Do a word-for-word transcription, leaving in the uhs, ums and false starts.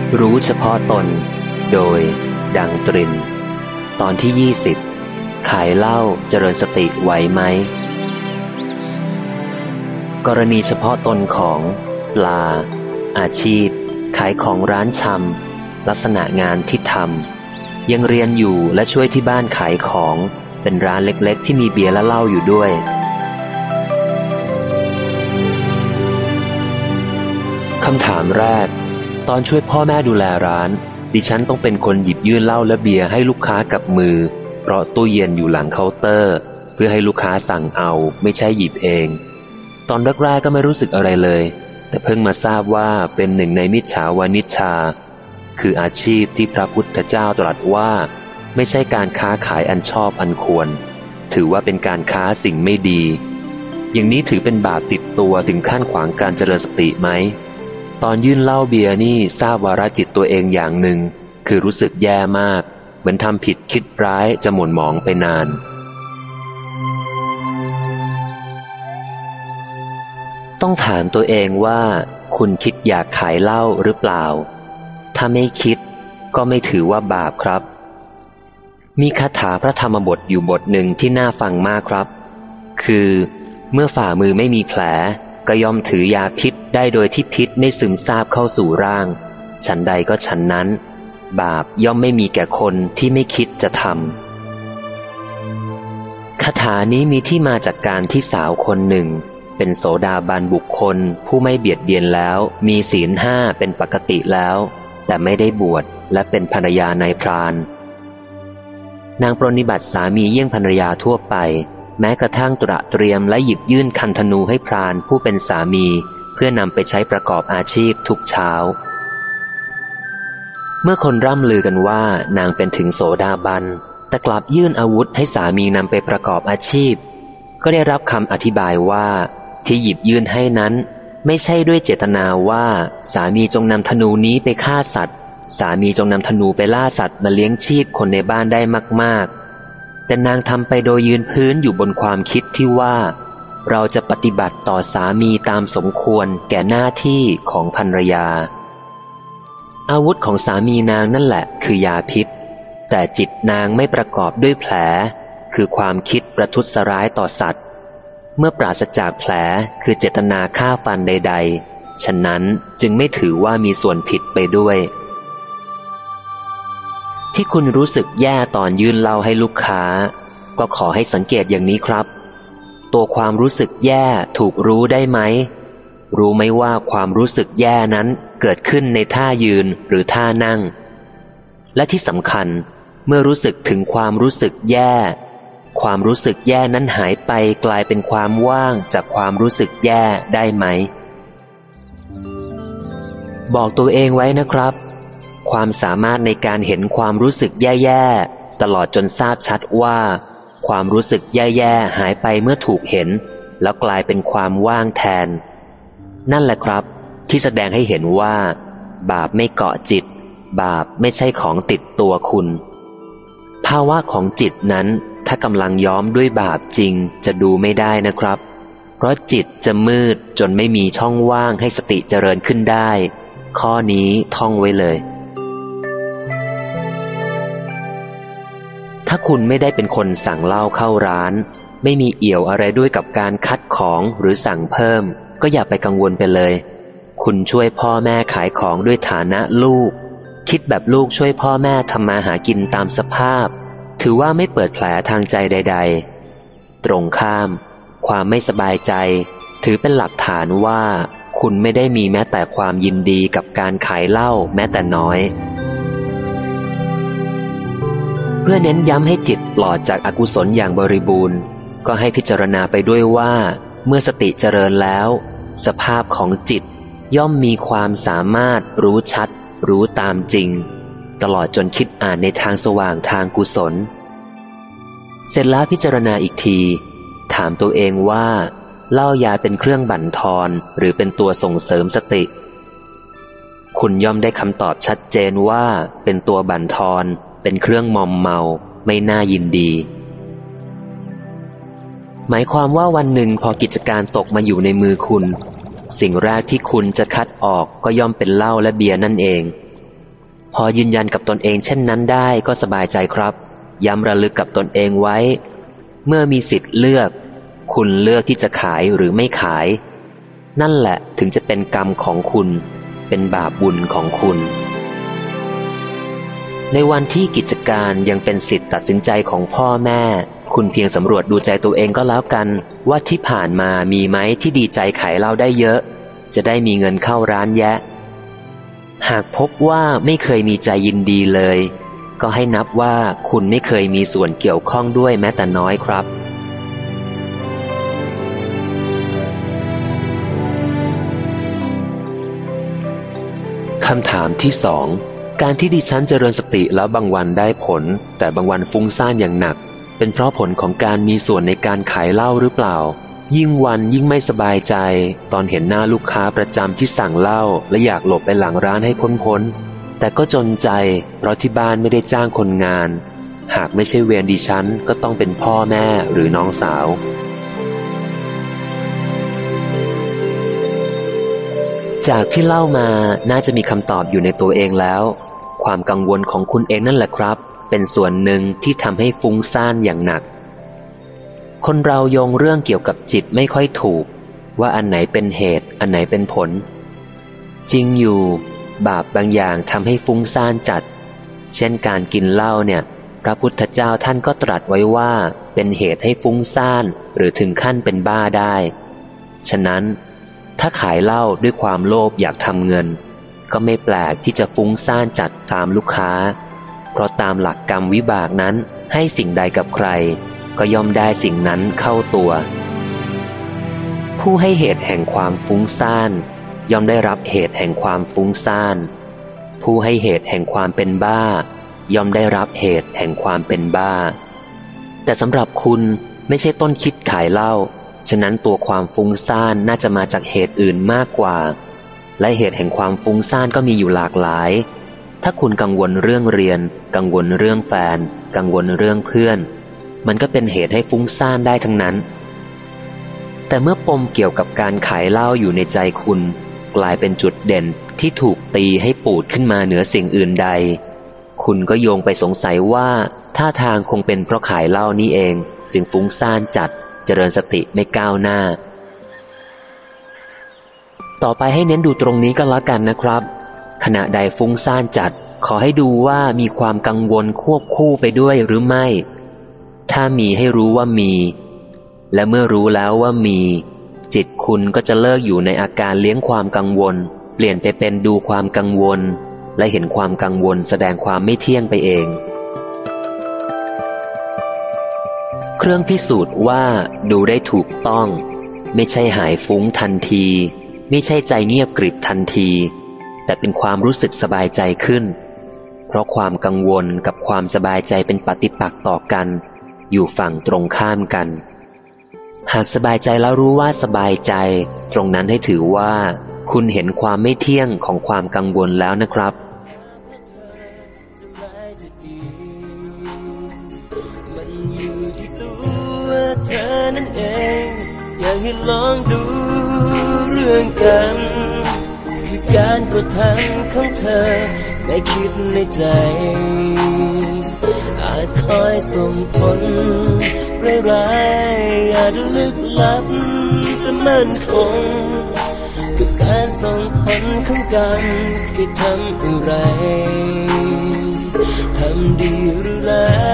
รู้เฉพาะตนโดยดังตรินตอนที่ยี่สิบขายเหล้าเจริญสติไหวไหมกรณีเฉพาะตนของปลาอาชีพขายของร้านชำลักษณะงานที่ทำยังเรียนอยู่และช่วยที่บ้านขายของเป็นร้านเล็กๆที่มีเบียร์และเหล้าอยู่ด้วยคำถามแรกตอนช่วยพ่อแม่ดูแลร้านดิฉันต้องเป็นคนหยิบยื่นเหล้าและเบียร์ให้ลูกค้ากับมือเพราะตู้เย็นอยู่หลังเคาน์เตอร์เพื่อให้ลูกค้าสั่งเอาไม่ใช่หยิบเองตอนแรกๆก็ไม่รู้สึกอะไรเลยแต่เพิ่งมาทราบว่าเป็นหนึ่งในมิจฉาวานิชฌาคืออาชีพที่พระพุทธเจ้าตรัสว่าไม่ใช่การค้าขายอันชอบอันควรถือว่าเป็นการค้าสิ่งไม่ดีอย่างนี้ถือเป็นบาปติดตัวถึงขั้นขวางการเจริญสติไหมตอนยื่นเหล้าเบียร์นี่ทราบวาระจิตตัวเองอย่างหนึ่งคือรู้สึกแย่มากเหมือนทำผิดคิดร้ายจะหม่นหมองไปนานต้องถามตัวเองว่าคุณคิดอยากขายเหล้าหรือเปล่าถ้าไม่คิดก็ไม่ถือว่าบาปครับมีคาถาพระธรรมบทอยู่บทหนึ่งที่น่าฟังมากครับคือเมื่อฝ่ามือไม่มีแผลก็ย่อมถือยาพิษได้โดยที่พิษไม่ซึมซาบเข้าสู่ร่างฉันใดก็ฉันนั้นบาปย่อมไม่มีแก่คนที่ไม่คิดจะทำคาถานี้มีที่มาจากการที่สาวคนหนึ่งเป็นโสดาบันบุคคลผู้ไม่เบียดเบียนแล้วมีศีลห้าเป็นปกติแล้วแต่ไม่ได้บวชและเป็นภรรยานายพรานนางปรนนิบัติสามีเยี่ยงภรรยาทั่วไปแม้กระทั่งตระเตรียมและหยิบยื่นคันธนูให้พรานผู้เป็นสามีเพื่อนำไปใช้ประกอบอาชีพทุกเช้าเมื่อคนร่ำลือกันว่านางเป็นถึงโสดาบันแต่กลับยื่นอาวุธให้สามีนำไปประกอบอาชีพก็ได้รับคำอธิบายว่าที่หยิบยื่นให้นั้นไม่ใช่ด้วยเจตนาว่าสามีจงนำธนูนี้ไปฆ่าสัตว์สามีจงนำธนูไปล่าสัตว์มาเลี้ยงชีพคนในบ้านได้มากๆแต่นางทำไปโดยยืนพื้นอยู่บนความคิดที่ว่าเราจะปฏิบัติต่อสามีตามสมควรแก่หน้าที่ของภรรยาอาวุธของสามีนางนั่นแหละคือยาพิษแต่จิตนางไม่ประกอบด้วยแผลคือความคิดประทุษร้ายต่อสัตว์เมื่อปราศจากแผลคือเจตนาฆ่าฟันใดๆฉะนั้นจึงไม่ถือว่ามีส่วนผิดไปด้วยที่คุณรู้สึกแย่ตอนยื่นเหล้าให้ลูกค้าก็ขอให้สังเกตอย่างนี้ครับตัวความรู้สึกแย่ถูกรู้ได้ไหมรู้ไหมว่าความรู้สึกแย่นั้นเกิดขึ้นในท่ายืนหรือท่านั่งและที่สำคัญเมื่อรู้สึกถึงความรู้สึกแย่ความรู้สึกแย่นั้นหายไปกลายเป็นความว่างจากความรู้สึกแย่ได้ไหมบอกตัวเองไว้นะครับความสามารถในการเห็นความรู้สึกแย่ๆตลอดจนทราบชัดว่าความรู้สึกแย่ๆหายไปเมื่อถูกเห็นแล้วกลายเป็นความว่างแทนนั่นแหละครับที่แสดงให้เห็นว่าบาปไม่เกาะจิตบาปไม่ใช่ของติดตัวคุณภาวะของจิตนั้นถ้ากำลังย้อมด้วยบาปจริงจะดูไม่ได้นะครับเพราะจิตจะมืดจนไม่มีช่องว่างให้สติเจริญขึ้นได้ข้อนี้ท่องไว้เลยถ้าคุณไม่ได้เป็นคนสั่งเหล้าเข้าร้านไม่มีเอี่ยวอะไรด้วยกับการคัดของหรือสั่งเพิ่มก็อย่าไปกังวลไปเลยคุณช่วยพ่อแม่ขายของด้วยฐานะลูกคิดแบบลูกช่วยพ่อแม่ทำมาหากินตามสภาพถือว่าไม่เปิดแผลทางใจใดๆตรงข้ามความไม่สบายใจถือเป็นหลักฐานว่าคุณไม่ได้มีแม้แต่ความยินดีกับการขายเหล้าแม้แต่น้อยเพื่อเน้นย้ำให้จิตปลอดจากอกุศลอย่างบริบูรณ์ก็ให้พิจารณาไปด้วยว่าเมื่อสติเจริญแล้วสภาพของจิตย่อมมีความสามารถรู้ชัดรู้ตามจริงตลอดจนคิดอ่านในทางสว่างทางกุศลเสร็จแล้วพิจารณาอีกทีถามตัวเองว่าเหล้ายาเป็นเครื่องบั่นทอนหรือเป็นตัวส่งเสริมสติคุณย่อมได้คำตอบชัดเจนว่าเป็นตัวบั่นทอนเป็นเครื่องมอมเมาไม่น่ายินดีหมายความว่าวันหนึ่งพอกิจการตกมาอยู่ในมือคุณสิ่งแรกที่คุณจะคัดออกก็ย่อมเป็นเหล้าและเบียร์นั่นเองพอยืนยันกับตนเองเช่นนั้นได้ก็สบายใจครับย้ำระลึกกับตนเองไว้เมื่อมีสิทธิ์เลือกคุณเลือกที่จะขายหรือไม่ขายนั่นแหละถึงจะเป็นกรรมของคุณเป็นบาปบุญของคุณในวันที่กิจการยังเป็นสิทธิ์ตัดสินใจของพ่อแม่คุณเพียงสำรวจดูใจตัวเองก็แล้วกันว่าที่ผ่านมามีไหมที่ดีใจขายเหล้าได้เยอะจะได้มีเงินเข้าร้านแยะหากพบว่าไม่เคยมีใจยินดีเลยก็ให้นับว่าคุณไม่เคยมีส่วนเกี่ยวข้องด้วยแม้แต่น้อยครับคำถามที่สองการที่ดิฉันเจริญสติแล้วบางวันได้ผลแต่บางวันฟุ้งซ่านอย่างหนักเป็นเพราะผลของการมีส่วนในการขายเหล้าหรือเปล่ายิ่งวันยิ่งไม่สบายใจตอนเห็นหน้าลูกค้าประจำที่สั่งเหล้าและอยากหลบไปหลังร้านให้พ้นๆแต่ก็จนใจเพราะที่บ้านไม่ได้จ้างคนงานหากไม่ใช่เวรดิฉันก็ต้องเป็นพ่อแม่หรือน้องสาวจากที่เล่ามาน่าจะมีคำตอบอยู่ในตัวเองแล้วความกังวลของคุณเองนั่นแหละครับเป็นส่วนหนึ่งที่ทำให้ฟุ้งซ่านอย่างหนักคนเราโยงเรื่องเกี่ยวกับจิตไม่ค่อยถูกว่าอันไหนเป็นเหตุอันไหนเป็นผลจริงอยู่บาปบางอย่างทำให้ฟุ้งซ่านจัดเช่นการกินเหล้าเนี่ยพระพุทธเจ้าท่านก็ตรัสไว้ว่าเป็นเหตุให้ฟุ้งซ่านหรือถึงขั้นเป็นบ้าได้ฉะนั้นถ้าขายเหล้าด้วยความโลภอยากทำเงินก็ไม่แปลกที่จะฟุ้งซ่านจัดตามลูกค้าเพราะตามหลักกรรมวิบากนั้นให้สิ่งใดกับใครก็ย่อมได้สิ่งนั้นเข้าตัวผู้ให้เหตุแห่งความฟุ้งซ่านย่อมได้รับเหตุแห่งความฟุ้งซ่านผู้ให้เหตุแห่งความเป็นบ้าย่อมได้รับเหตุแห่งความเป็นบ้าแต่สำหรับคุณไม่ใช่ต้นคิดขายเหล้าฉะนั้นตัวความฟุ้งซ่านน่าจะมาจากเหตุอื่นมากกว่าและเหตุแห่งความฟุ้งซ่านก็มีอยู่หลากหลายถ้าคุณกังวลเรื่องเรียนกังวลเรื่องแฟนกังวลเรื่องเพื่อนมันก็เป็นเหตุให้ฟุ้งซ่านได้ทั้งนั้นแต่เมื่อปมเกี่ยวกับการขายเหล้าอยู่ในใจคุณกลายเป็นจุดเด่นที่ถูกตีให้ปูดขึ้นมาเหนือสิ่งอื่นใดคุณก็โยงไปสงสัยว่าท่าทางคงเป็นเพราะขายเหล้านี่เองจึงฟุ้งซ่านจัดเจริญสติไม่ก้าวหน้าต่อไปให้เน้นดูตรงนี้ก็แล้วกันนะครับขณะใดฟุ้งซ่านจัดขอให้ดูว่ามีความกังวลควบคู่ไปด้วยหรือไม่ถ้ามีให้รู้ว่ามีและเมื่อรู้แล้วว่ามีจิตคุณก็จะเลิกอยู่ในอาการเลี้ยงความกังวลเปลี่ยนไปเป็นดูความกังวลและเห็นความกังวลแสดงความไม่เที่ยงไปเองเครื่องพิสูจน์ว่าดูได้ถูกต้องไม่ใช่หายฟุ้งทันทีไม่ใช่ใจเงียบกริบทันทีแต่เป็นความรู้สึกสบายใจขึ้นเพราะความกังวลกับความสบายใจเป็นปฏิปักษ์ต่อกันอยู่ฝั่งตรงข้ามกันหากสบายใจแล้วรู้ว่าสบายใจตรงนั้นให้ถือว่าคุณเห็นความไม่เที่ยงของความกังวลแล้วนะครับมันอยู่ที่ตัวเธอนั่นเองอยากให้ลองดูเรื่องกันคือการกระทำของเธอไม่คิดในใจอาจคอยส่งผลร้ายๆอาจลึกลับแต่มั่นคงกับการส่งผลของกันคือทำอะไรทำดีหรือแล้ว